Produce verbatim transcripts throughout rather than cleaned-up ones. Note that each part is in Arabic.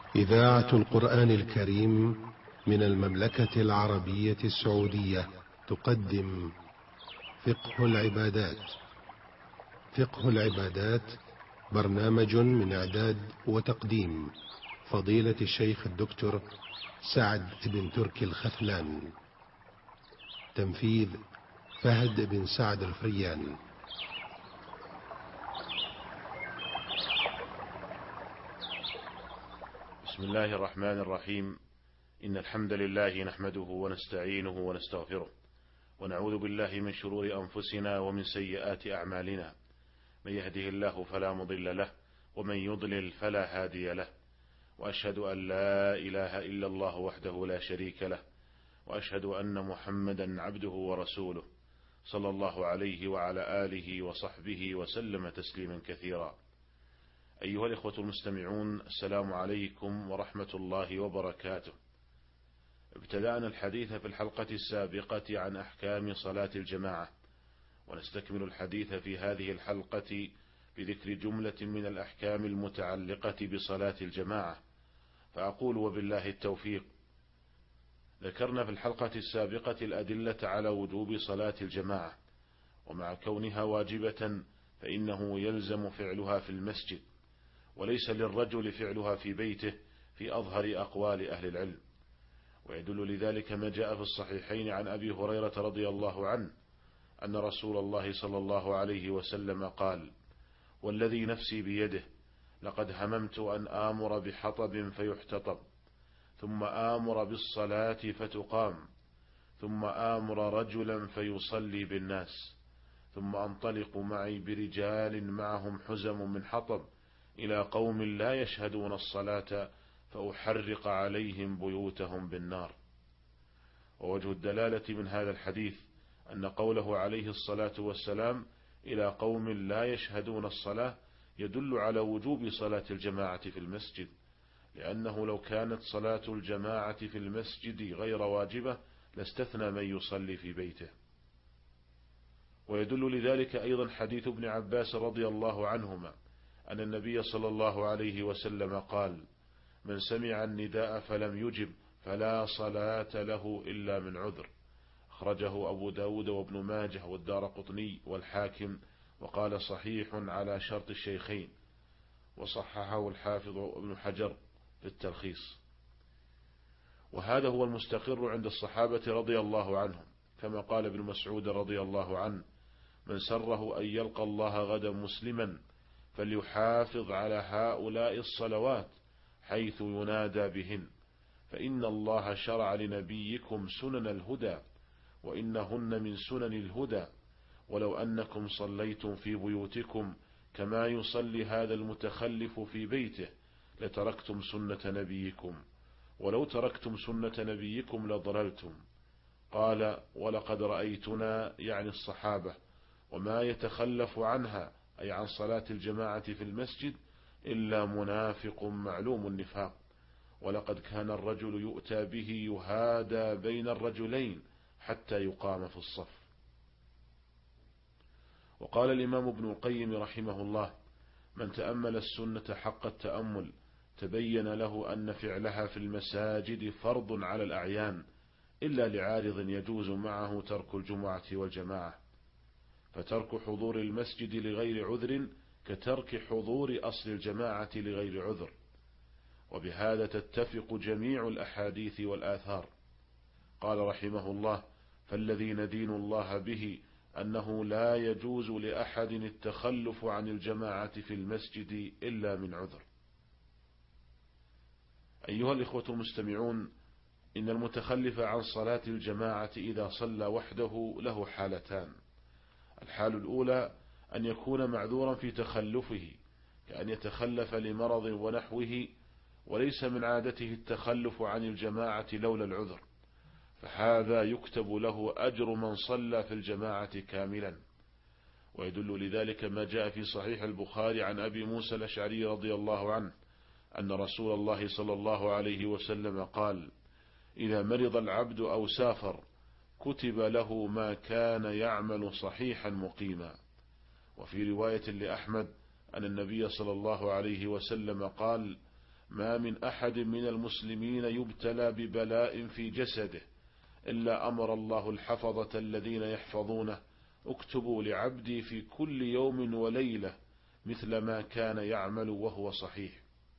إذاعة القرآن الكريم من المملكة العربية السعودية تقدم فقه العبادات. فقه العبادات برنامج من إعداد وتقديم فضيلة الشيخ الدكتور سعد بن تركي الخثلان. تنفيذ فهد بن سعد الفريان. بسم الله الرحمن الرحيم. إن الحمد لله نحمده ونستعينه ونستغفره، ونعوذ بالله من شرور أنفسنا ومن سيئات أعمالنا. من يهده الله فلا مضل له، ومن يضلل فلا هادي له. وأشهد أن لا إله إلا الله وحده لا شريك له، وأشهد أن محمدا عبده ورسوله، صلى الله عليه وعلى آله وصحبه وسلم تسليما كثيرا. أيها الإخوة المستمعون، السلام عليكم ورحمة الله وبركاته. ابتدأنا الحديث في الحلقة السابقة عن أحكام صلاة الجماعة، ونستكمل الحديث في هذه الحلقة بذكر جملة من الأحكام المتعلقة بصلاة الجماعة. فأقول وبالله التوفيق. ذكرنا في الحلقة السابقة الأدلة على وجوب صلاة الجماعة، ومع كونها واجبة فإنه يلزم فعلها في المسجد، وليس للرجل فعلها في بيته في أظهر أقوال أهل العلم. ويدل لذلك ما جاء في الصحيحين عن أبي هريرة رضي الله عنه أن رسول الله صلى الله عليه وسلم قال: والذي نفسي بيده لقد هممت أن آمر بحطب فيحتطب، ثم آمر بالصلاة فتقام، ثم آمر رجلا فيصلي بالناس، ثم أنطلق معي برجال معهم حزم من حطب إلى قوم لا يشهدون الصلاة فأحرق عليهم بيوتهم بالنار. ووجه الدلالة من هذا الحديث أن قوله عليه الصلاة والسلام إلى قوم لا يشهدون الصلاة يدل على وجوب صلاة الجماعة في المسجد، لأنه لو كانت صلاة الجماعة في المسجد غير واجبة لاستثنى من يصلي في بيته. ويدل لذلك أيضا حديث ابن عباس رضي الله عنهما أن النبي صلى الله عليه وسلم قال: من سمع النداء فلم يجب فلا صلاة له إلا من عذر. أخرجه أبو داود وابن ماجه والدارقطني والحاكم، وقال صحيح على شرط الشيخين، وصححه الحافظ ابن حجر في التلخيص. وهذا هو المستقر عند الصحابة رضي الله عنهم، كما قال ابن مسعود رضي الله عنه: من سره أن يلقى الله غدا مسلما فليحافظ على هؤلاء الصلوات حيث ينادى بهن، فإن الله شرع لنبيكم سنن الهدى، وإنهن من سنن الهدى، ولو أنكم صليتم في بيوتكم كما يصلي هذا المتخلف في بيته لتركتم سنة نبيكم، ولو تركتم سنة نبيكم لضللتم. قال: ولقد رأيتنا، يعني الصحابة، وما يتخلف عنها أي عن صلاة الجماعة في المسجد إلا منافق معلوم النفاق، ولقد كان الرجل يؤتى به يهادى بين الرجلين حتى يقام في الصف. وقال الإمام ابن القيم رحمه الله: من تأمل السنة حق التأمل تبين له أن فعلها في المساجد فرض على الأعيان، إلا لعارض يجوز معه ترك الجمعة والجماعة، فترك حضور المسجد لغير عذر كترك حضور أصل الجماعة لغير عذر. وبهذا تتفق جميع الأحاديث والآثار. قال رحمه الله: فالذي ندين الله به أنه لا يجوز لأحد التخلف عن الجماعة في المسجد إلا من عذر. أيها الإخوة المستمعون، إن المتخلف عن صلاة الجماعة إذا صلى وحده له حالتان. الحال الأولى أن يكون معذورا في تخلفه، كأن يتخلف لمرض ونحوه، وليس من عادته التخلف عن الجماعة لولا العذر، فهذا يكتب له أجر من صلى في الجماعة كاملا. ويدل لذلك ما جاء في صحيح البخاري عن أبي موسى الأشعري رضي الله عنه أن رسول الله صلى الله عليه وسلم قال: إذا مرض العبد أو سافر كتب له ما كان يعمل صحيحا مقيما. وفي رواية لأحمد أن النبي صلى الله عليه وسلم قال: ما من أحد من المسلمين يبتلى ببلاء في جسده إلا أمر الله الحفظة الذين يحفظونه: اكتبوا لعبدي في كل يوم وليلة مثل ما كان يعمل وهو صحيح.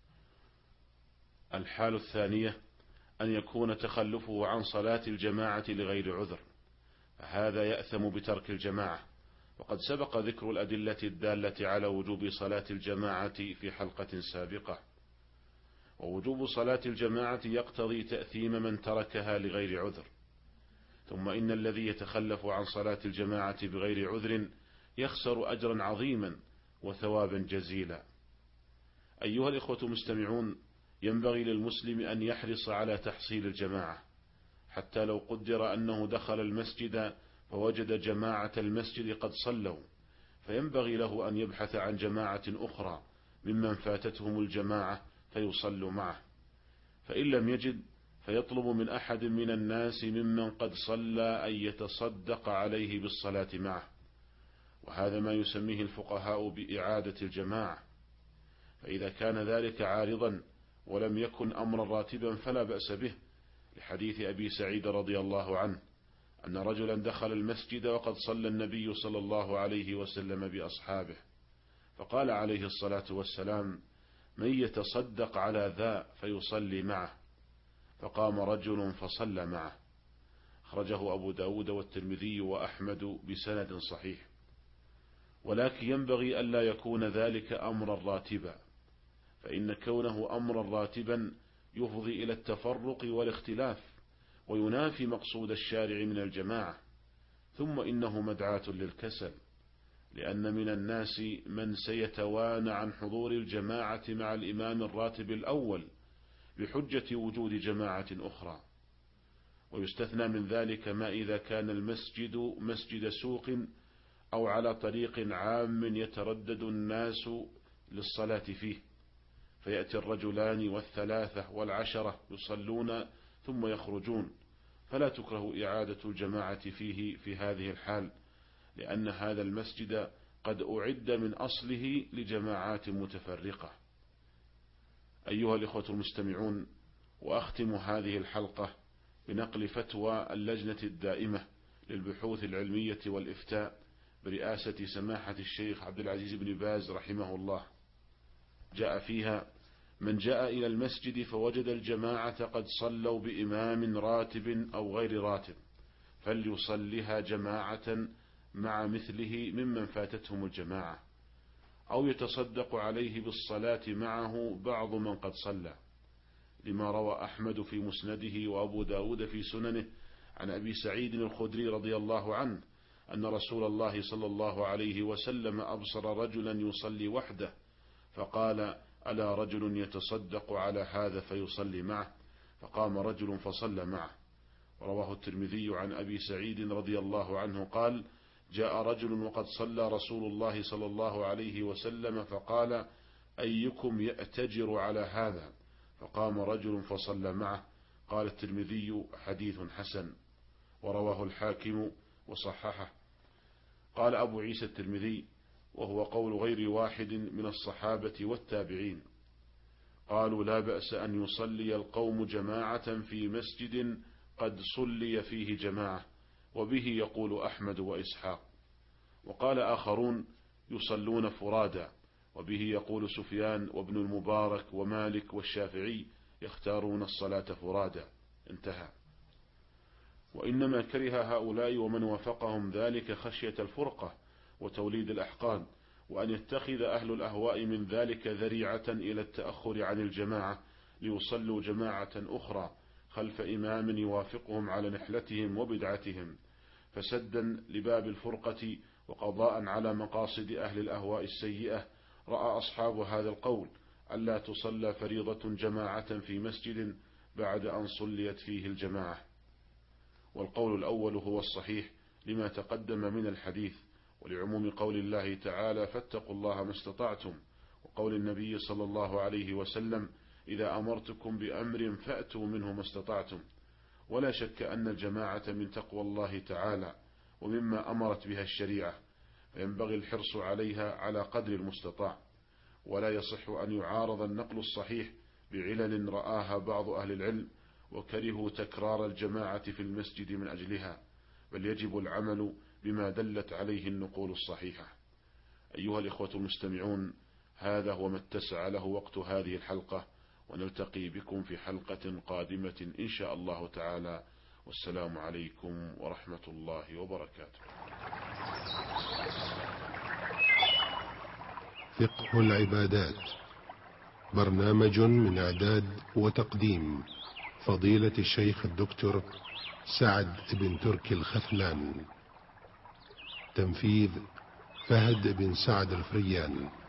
الحال الثانية أن يكون تخلفه عن صلاة الجماعة لغير عذر، فهذا يأثم بترك الجماعة، وقد سبق ذكر الأدلة الدالة على وجوب صلاة الجماعة في حلقة سابقة. ووجوب صلاة الجماعة يقتضي تأثيم من تركها لغير عذر. ثم إن الذي يتخلف عن صلاة الجماعة بغير عذر يخسر أجرا عظيما وثوابا جزيلا. أيها الإخوة المستمعون، ينبغي للمسلم أن يحرص على تحصيل الجماعة، حتى لو قدر أنه دخل المسجد فوجد جماعة المسجد قد صلوا، فينبغي له أن يبحث عن جماعة أخرى ممن فاتتهم الجماعة فيصلوا معه، فإن لم يجد فيطلب من أحد من الناس ممن قد صلى أن يتصدق عليه بالصلاة معه، وهذا ما يسميه الفقهاء بإعادة الجماعة. فإذا كان ذلك عارضا ولم يكن أمرا راتبا فلا بأس به، لحديث أبي سعيد رضي الله عنه أن رجلا دخل المسجد وقد صلى النبي صلى الله عليه وسلم بأصحابه، فقال عليه الصلاة والسلام: من يتصدق على ذا فيصلي معه، فقام رجل فصلى معه. أخرجه أبو داود والترمذي وأحمد بسند صحيح. ولكن ينبغي ألا يكون ذلك أمرا راتبا، فإن كونه أمرا راتبا يفضي إلى التفرق والاختلاف وينافي مقصود الشارع من الجماعة. ثم إنه مدعاة للكسل، لأن من الناس من سيتوانى عن حضور الجماعة مع الإمام الراتب الأول بحجة وجود جماعة أخرى. ويستثنى من ذلك ما إذا كان المسجد مسجد سوق أو على طريق عام يتردد الناس للصلاة فيه، فيأتي الرجلان والثلاثة والعشرة يصلون ثم يخرجون، فلا تكره إعادة الجماعة فيه في هذه الحال، لأن هذا المسجد قد أعد من أصله لجماعات متفرقة. أيها الإخوة المستمعون، وأختم هذه الحلقة بنقل فتوى اللجنة الدائمة للبحوث العلمية والإفتاء برئاسة سماحة الشيخ عبد العزيز بن باز رحمه الله. جاء فيها: من جاء إلى المسجد فوجد الجماعة قد صلوا بإمام راتب أو غير راتب فليصلها جماعة مع مثله ممن فاتتهم الجماعة، أو يتصدق عليه بالصلاة معه بعض من قد صلى، لما روى أحمد في مسنده وأبو داود في سننه عن أبي سعيد الخدري رضي الله عنه أن رسول الله صلى الله عليه وسلم أبصر رجلا يصلي وحده فقال: ألا رجل يتصدق على هذا فيصلي معه؟ فقام رجل فصلى معه. ورواه الترمذي عن أبي سعيد رضي الله عنه قال: جاء رجل وقد صلى رسول الله صلى الله عليه وسلم فقال: أيكم يأتجر على هذا؟ فقام رجل فصلى معه. قال الترمذي: حديث حسن. ورواه الحاكم وصححه. قال أبو عيسى الترمذي: وهو قول غير واحد من الصحابة والتابعين. قالوا: لا بأس أن يصلي القوم جماعة في مسجد قد صلي فيه جماعة، وبه يقول أحمد وإسحاق. وقال آخرون: يصلون فرادا، وبه يقول سفيان وابن المبارك ومالك والشافعي يختارون الصلاة فرادا. انتهى. وإنما كره هؤلاء ومن وافقهم ذلك خشية الفرقة وتوليد الأحقاد، وأن يتخذ أهل الأهواء من ذلك ذريعة إلى التأخر عن الجماعة ليصلوا جماعة أخرى خلف إمام يوافقهم على نحلتهم وبدعتهم، فسدا لباب الفرقة وقضاء على مقاصد أهل الأهواء السيئة. رأى أصحاب هذا القول ألا تصلى فريضة جماعة في مسجد بعد أن صليت فيه الجماعة. والقول الأول هو الصحيح لما تقدم من الحديث، ولعموم قول الله تعالى: فاتقوا الله ما استطعتم، وقول النبي صلى الله عليه وسلم: إذا أمرتكم بأمر فأتوا منه ما استطعتم. ولا شك أن الجماعة من تقوى الله تعالى ومما أمرت بها الشريعة، فينبغي الحرص عليها على قدر المستطاع. ولا يصح أن يعارض النقل الصحيح بعلل رآها بعض أهل العلم وكرهوا تكرار الجماعة في المسجد من أجلها، بل يجب العمل بما دلت عليه النقول الصحيحة. أيها الإخوة المستمعون، هذا هو ما اتسع له وقت هذه الحلقة، ونلتقي بكم في حلقة قادمة إن شاء الله تعالى، والسلام عليكم ورحمة الله وبركاته. فقه العبادات، برنامج من إعداد وتقديم فضيلة الشيخ الدكتور سعد بن تركي الخثلان، تنفيذ فهد بن سعد الفريان.